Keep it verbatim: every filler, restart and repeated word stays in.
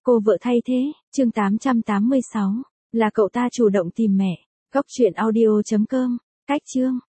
Cô vợ thay thế, chương tám trăm tám mươi sáu. Là cậu ta chủ động tìm mẹ. Góc truyện audio chấm com. Cách chương.